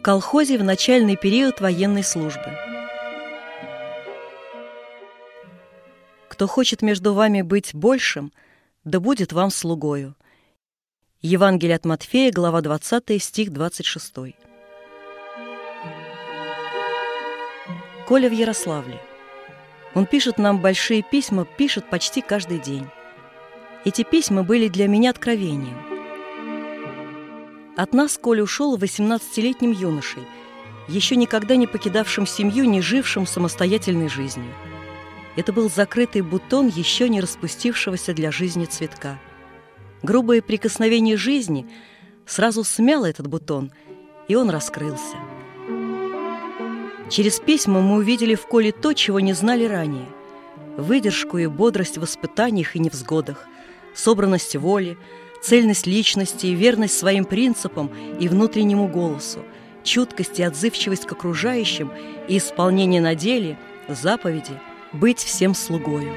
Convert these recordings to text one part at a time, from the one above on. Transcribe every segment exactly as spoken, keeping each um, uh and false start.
колхозе в начальный период военной службы. Кто хочет между вами быть большим, да будет вам слугою. Евангелие от Матфея, глава двадцатая, стих двадцать шестой. Коля в Ярославле. Он пишет нам большие письма, пишет почти каждый день. Эти письма были для меня откровением. От нас Коля ушел восемнадцатилетним юношей, еще никогда не покидавшим семью, не жившим самостоятельной жизнью. Это был закрытый бутон еще не распустившегося для жизни цветка. Грубое прикосновение жизни сразу смяло этот бутон, и он раскрылся. Через письма мы увидели в Коле то, чего не знали ранее: выдержку и бодрость в испытаниях и невзгодах, собранность воли, цельность личности и верность своим принципам и внутреннему голосу, чуткость и отзывчивость к окружающим и исполнение на деле, заповеди, быть всем слугою.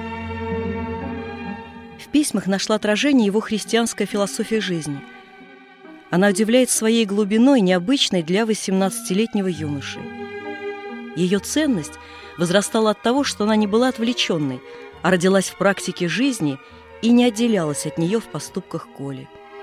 В письмах нашла отражение его христианская философия жизни. Она удивляет своей глубиной, необычной для восемнадцатилетнего юноши. Ее ценность возрастала от того, что она не была отвлеченной, а родилась в практике жизни и не отделялась от нее в поступках Коли.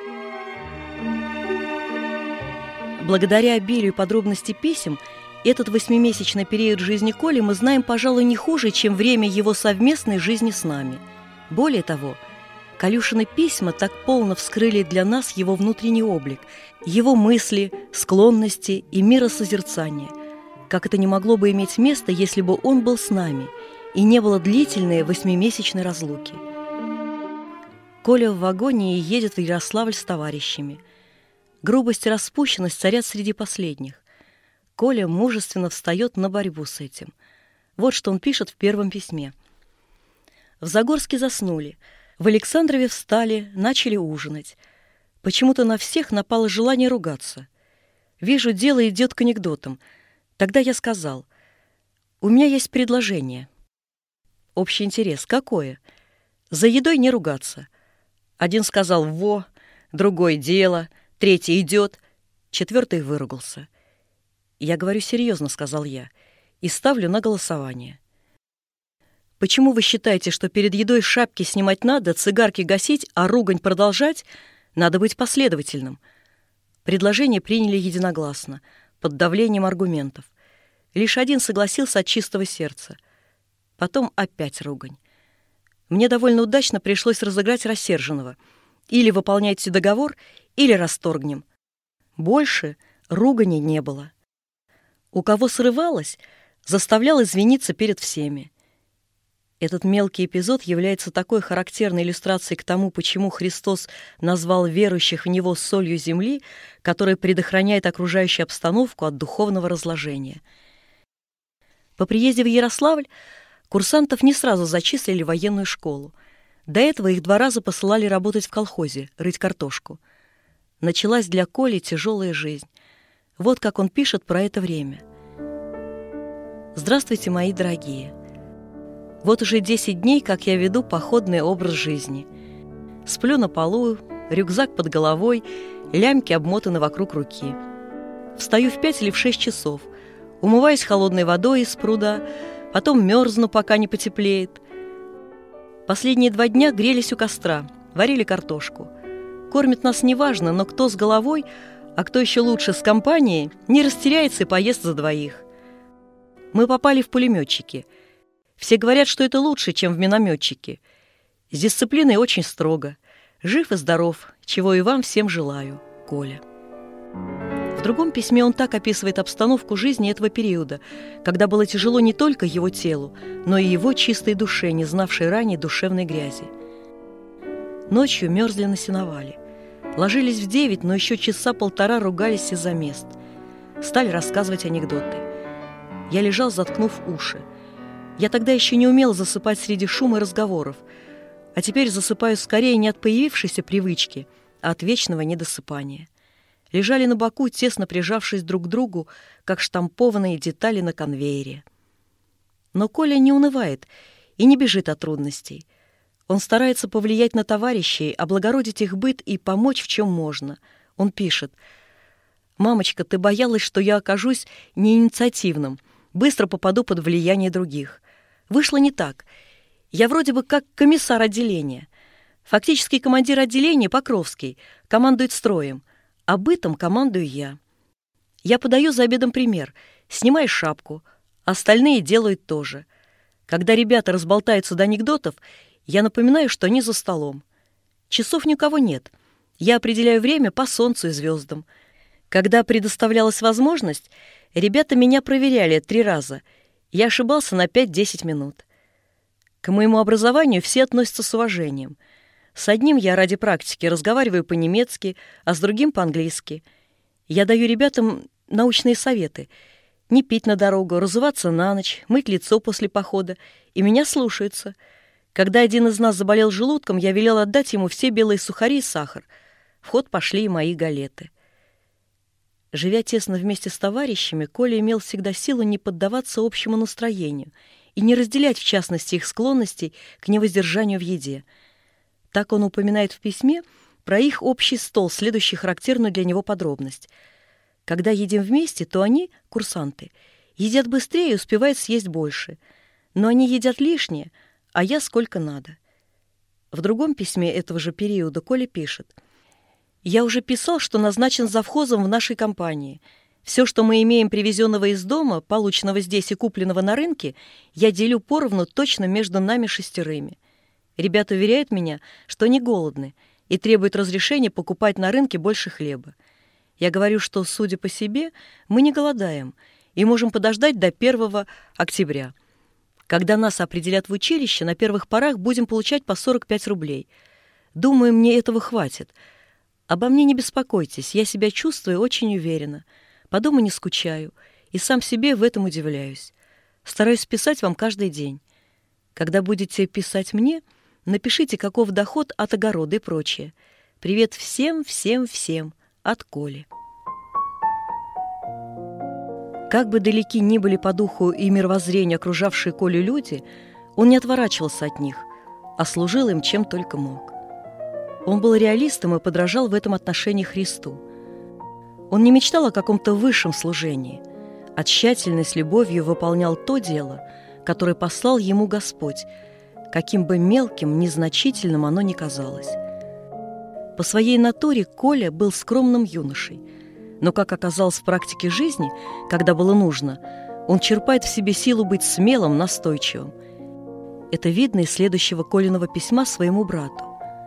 Благодаря обилию подробностей писем, этот восьмимесячный период жизни Коли мы знаем, пожалуй, не хуже, чем время его совместной жизни с нами. Более того, Колюшины письма так полно вскрыли для нас его внутренний облик, его мысли, склонности и миросозерцание, как это не могло бы иметь место, если бы он был с нами, и не было длительной восьмимесячной разлуки. Коля в вагоне и едет в Ярославль с товарищами. Грубость и распущенность царят среди последних. Коля мужественно встает на борьбу с этим. Вот что он пишет в первом письме. В Загорске заснули. В Александрове встали, начали ужинать. Почему-то на всех напало желание ругаться. Вижу, дело идет к анекдотам. Тогда я сказал: у меня есть предложение. Общий интерес. Какое? За едой не ругаться. Один сказал «во», другой «дело», третий «идет», четвертый выругался. «Я говорю серьезно», — сказал я, — «и ставлю на голосование. Почему вы считаете, что перед едой шапки снимать надо, цигарки гасить, а ругань продолжать? Надо быть последовательным». Предложение приняли единогласно, под давлением аргументов. Лишь один согласился от чистого сердца. Потом опять ругань. Мне довольно удачно пришлось разыграть рассерженного. Или выполняйте договор, или расторгнем. Больше ругани не было. У кого срывалось, заставлял извиниться перед всеми. Этот мелкий эпизод является такой характерной иллюстрацией к тому, почему Христос назвал верующих в Него солью земли, которая предохраняет окружающую обстановку от духовного разложения. По приезде в Ярославль курсантов не сразу зачислили в военную школу. До этого их два раза посылали работать в колхозе, рыть картошку. Началась для Коли тяжелая жизнь. Вот как он пишет про это время. «Здравствуйте, мои дорогие. Вот уже десять дней, как я веду походный образ жизни. Сплю на полу, рюкзак под головой, лямки обмотаны вокруг руки. Встаю в пять или в шесть часов, умываюсь холодной водой из пруда, потом мерзну, пока не потеплеет. Последние два дня грелись у костра, варили картошку. Кормят нас неважно, но кто с головой, а кто еще лучше с компанией, не растеряется и поест за двоих. Мы попали в пулеметчики. Все говорят, что это лучше, чем в минометчики. С дисциплиной очень строго. Жив и здоров, чего и вам всем желаю. Коля». В другом письме он так описывает обстановку жизни этого периода, когда было тяжело не только его телу, но и его чистой душе, не знавшей ранее душевной грязи. Ночью мерзли на сеновале. Ложились в девять, но еще часа полтора ругались из-за мест. Стали рассказывать анекдоты. Я лежал, заткнув уши. Я тогда еще не умел засыпать среди шума и разговоров, а теперь засыпаю скорее не от появившейся привычки, а от вечного недосыпания. Лежали на боку, тесно прижавшись друг к другу, как штампованные детали на конвейере. Но Коля не унывает и не бежит от трудностей. Он старается повлиять на товарищей, облагородить их быт и помочь в чем можно. Он пишет: «Мамочка, ты боялась, что я окажусь неинициативным, быстро попаду под влияние других. Вышло не так. Я вроде бы как комиссар отделения. Фактически командир отделения Покровский командует строем, а бытом командую я. Я подаю за обедом пример. Снимай шапку, остальные делают то же. Когда ребята разболтаются до анекдотов, я напоминаю, что они за столом. Часов никого нет. Я определяю время по солнцу и звездам. Когда предоставлялась возможность, ребята меня проверяли три раза. Я ошибался на пять-десять минут. К моему образованию все относятся с уважением. С одним я ради практики разговариваю по-немецки, а с другим по-английски. Я даю ребятам научные советы. Не пить на дорогу, разуваться на ночь, мыть лицо после похода. И меня слушаются. Когда один из нас заболел желудком, я велел отдать ему все белые сухари и сахар. В ход пошли и мои галеты. Живя тесно вместе с товарищами, Коля имел всегда силу не поддаваться общему настроению и не разделять, в частности, их склонностей к невоздержанию в еде. Так он упоминает в письме про их общий стол, следующий характерную для него подробность. Когда едим вместе, то они, курсанты, едят быстрее и успевают съесть больше. Но они едят лишнее, а я сколько надо. В другом письме этого же периода Коля пишет: «Я уже писал, что назначен завхозом в нашей компании. Все, что мы имеем привезенного из дома, полученного здесь и купленного на рынке, я делю поровну точно между нами шестерыми. Ребята уверяют меня, что не голодны и требуют разрешения покупать на рынке больше хлеба. Я говорю, что, судя по себе, мы не голодаем и можем подождать до первого октября. Когда нас определят в училище, на первых порах будем получать по сорок пять рублей. Думаю, мне этого хватит. Обо мне не беспокойтесь, я себя чувствую очень уверенно. По дому не скучаю и сам себе в этом удивляюсь. Стараюсь писать вам каждый день. Когда будете писать мне, напишите, каков доход от огорода и прочее. Привет всем, всем, всем. От Коли». Как бы далеки ни были по духу и мировоззрению окружавшие Колю люди, он не отворачивался от них, а служил им чем только мог. Он был реалистом и подражал в этом отношении Христу. Он не мечтал о каком-то высшем служении, а тщательно и с любовью выполнял то дело, которое послал ему Господь, каким бы мелким, незначительным оно ни казалось. По своей натуре Коля был скромным юношей, но, как оказалось в практике жизни, когда было нужно, он черпает в себе силу быть смелым, настойчивым. Это видно из следующего Колиного письма своему брату.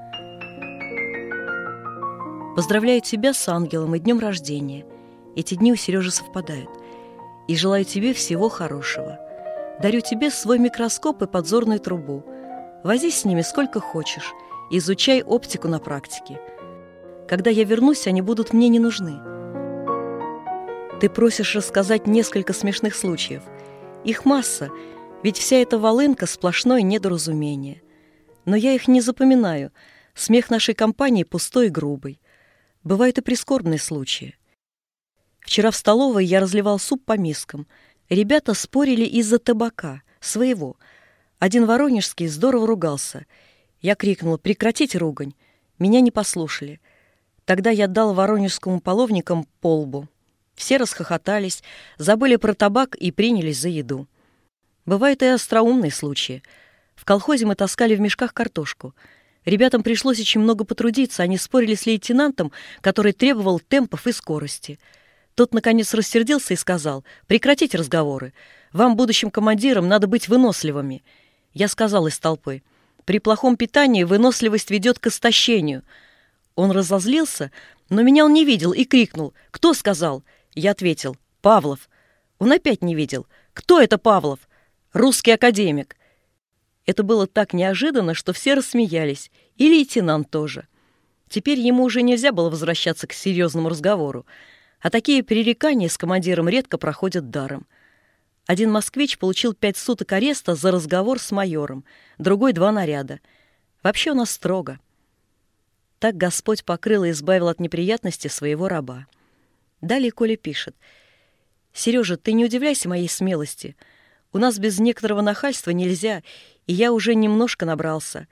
«Поздравляю тебя с ангелом и днем рождения. Эти дни у Сережи совпадают. И желаю тебе всего хорошего. Дарю тебе свой микроскоп и подзорную трубу. Возись с ними сколько хочешь. Изучай оптику на практике. Когда я вернусь, они будут мне не нужны. Ты просишь рассказать несколько смешных случаев. Их масса, ведь вся эта волынка — сплошное недоразумение. Но я их не запоминаю. Смех нашей компании пустой и грубый. Бывают и прискорбные случаи. Вчера в столовой я разливал суп по мискам. Ребята спорили из-за табака, своего. Один воронежский здорово ругался. Я крикнула: «Прекратите ругань!» Меня не послушали. Тогда я дал воронежскому половникам по лбу. Все расхохотались, забыли про табак и принялись за еду. Бывают и остроумные случаи. В колхозе мы таскали в мешках картошку. Ребятам пришлось очень много потрудиться, они спорили с лейтенантом, который требовал темпов и скорости. Тот, наконец, рассердился и сказал: «Прекратите разговоры. Вам, будущим командирам, надо быть выносливыми». Я сказал из толпы: «При плохом питании выносливость ведет к истощению». Он разозлился, но меня он не видел и крикнул: «Кто сказал?» Я ответил: «Павлов». Он опять не видел. «Кто это Павлов?» «Русский академик». Это было так неожиданно, что все рассмеялись, и лейтенант тоже. Теперь ему уже нельзя было возвращаться к серьезному разговору, а такие пререкания с командиром редко проходят даром. Один москвич получил пять суток ареста за разговор с майором, другой — два наряда. Вообще у нас строго. Так Господь покрыл и избавил от неприятностей своего раба. Далее Коля пишет: «Сережа, ты не удивляйся моей смелости. У нас без некоторого нахальства нельзя, и я уже немножко набрался.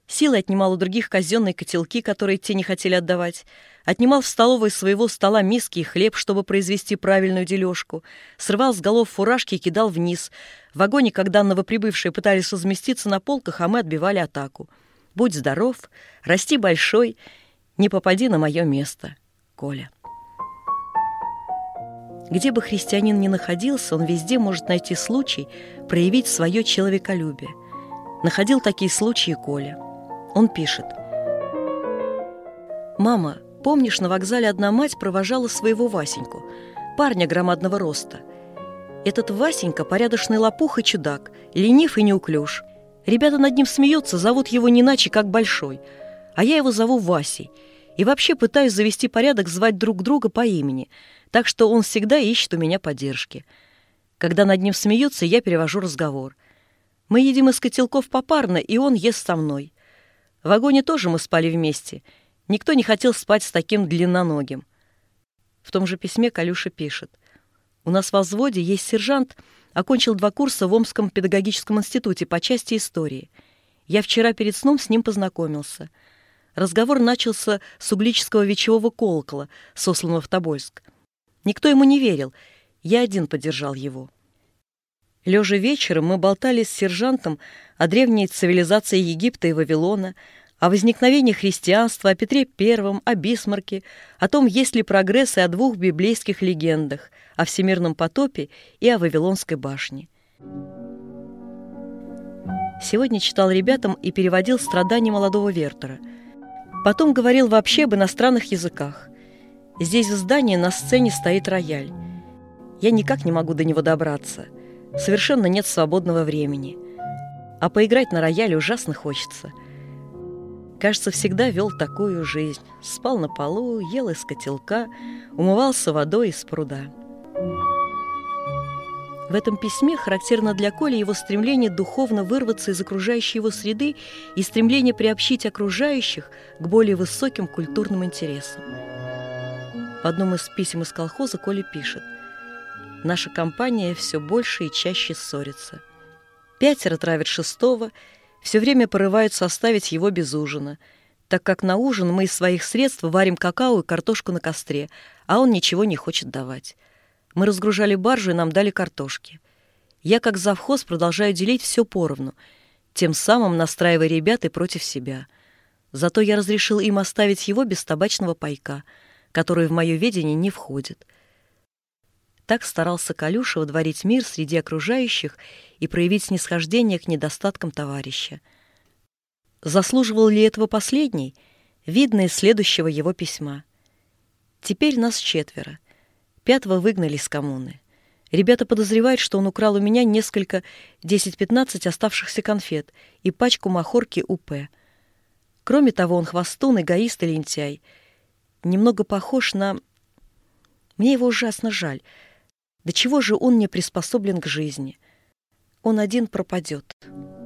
Силой отнимал у других казенные котелки, которые те не хотели отдавать. Отнимал в столовой своего стола миски и хлеб, чтобы произвести правильную дележку. Срывал с голов фуражки и кидал вниз. В вагоне, когда новоприбывшие пытались разместиться на полках, а мы отбивали атаку. Будь здоров, расти большой, не попади на мое место. Коля. Где бы христианин ни находился, он везде может найти случай проявить свое человеколюбие. Находил такие случаи Коля. Он пишет. «Мама, помнишь, на вокзале одна мать провожала своего Васеньку, парня громадного роста. Этот Васенька – порядочный лопух и чудак, ленив и неуклюж. Ребята над ним смеются, зовут его не иначе, как Большой, а я его зову Васей. И вообще пытаюсь завести порядок, звать друг друга по имени, так что он всегда ищет у меня поддержки. Когда над ним смеются, я перевожу разговор. Мы едим из котелков попарно, и он ест со мной. В вагоне тоже мы спали вместе. Никто не хотел спать с таким длинноногим». В том же письме Колюша пишет. «У нас во взводе есть сержант, окончил два курса в Омском педагогическом институте по части истории. Я вчера перед сном с ним познакомился. Разговор начался с углического вечевого колокола, сосланного в Тобольск. Никто ему не верил, я один поддержал его. Лежа вечером мы болтали с сержантом о древней цивилизации Египта и Вавилона, о возникновении христианства, о Петре Первом, о Бисмарке, о том, есть ли прогресс, и о двух библейских легендах, о всемирном потопе и о Вавилонской башне. Сегодня читал ребятам и переводил «Страдания молодого Вертера». Потом говорил вообще об иностранных языках. Здесь в здании на сцене стоит рояль. Я никак не могу до него добраться. Совершенно нет свободного времени. А поиграть на рояле ужасно хочется. Кажется, всегда вел такую жизнь. Спал на полу, ел из котелка, умывался водой из пруда». В этом письме характерно для Коли его стремление духовно вырваться из окружающей его среды и стремление приобщить окружающих к более высоким культурным интересам. В одном из писем из колхоза Коля пишет: «Наша компания все больше и чаще ссорится. Пятеро травят шестого, все время порываются оставить его без ужина, так как на ужин мы из своих средств варим какао и картошку на костре, а он ничего не хочет давать. Мы разгружали баржу, и нам дали картошки. Я, как завхоз, продолжаю делить все поровну, тем самым настраивая ребят и против себя. Зато я разрешил им оставить его без табачного пайка, который в мое ведение не входит». Так старался Колюша водворить мир среди окружающих и проявить снисхождение к недостаткам товарища. Заслуживал ли этого последний, видно из следующего его письма. «Теперь нас четверо. Пятого выгнали из коммуны. Ребята подозревают, что он украл у меня несколько, десять-пятнадцать оставшихся конфет и пачку махорки УП. Кроме того, он хвостун, эгоист и лентяй. Немного похож на... Мне его ужасно жаль. До чего же он не приспособлен к жизни? Он один пропадет».